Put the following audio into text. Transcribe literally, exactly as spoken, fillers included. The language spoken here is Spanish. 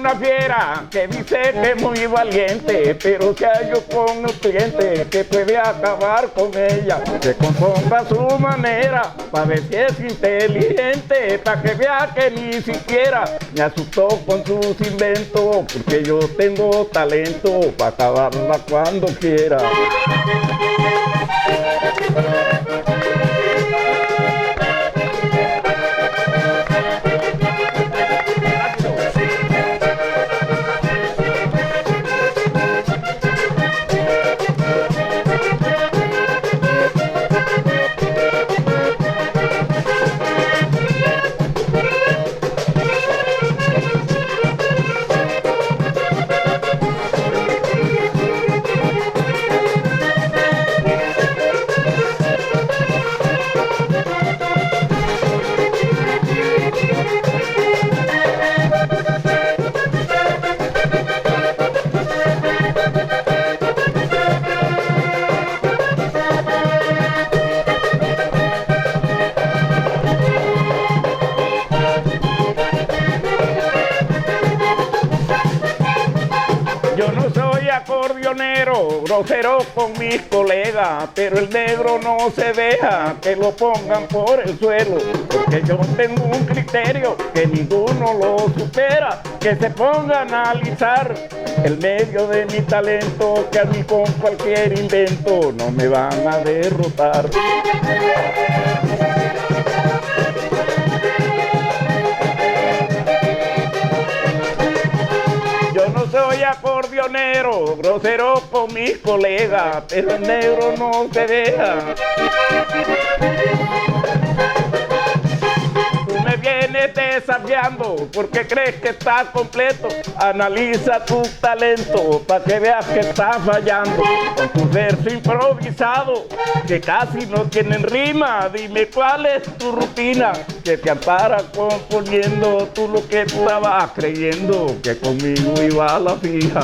una fiera que dice que es muy valiente, pero se halló con un cliente que puede acabar con ella. Que componga su manera para ver si es inteligente, para que vea que ni siquiera me asustó con sus inventos, porque yo tengo talento para acabarla cuando quiera. Yo no soy acordeonero, grosero con mis colegas, pero el negro no se deja que lo pongan por el suelo, porque yo tengo un criterio que ninguno lo supera, que se ponga a analizar el medio de mi talento, que a mí con cualquier invento no me van a derrotar. Yo no soy acordeonero, grosero con mis colegas, pero el negro no se deja. Tú me vienes desafiando porque crees que estás completo. Analiza tu talento para que veas que estás fallando. Con tu verso improvisado, que casi no tienen rima, dime cuál es tu rutina que te ampara componiendo tú lo que estabas creyendo, que conmigo iba a la fija.